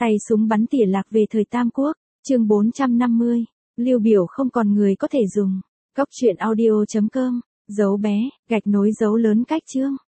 Tay súng bắn tỉa lạc về thời Tam Quốc, chương 450, Lưu Biểu không còn người có thể dùng. Cóc truyện audio.com, dấu bé, gạch nối dấu lớn cách chương.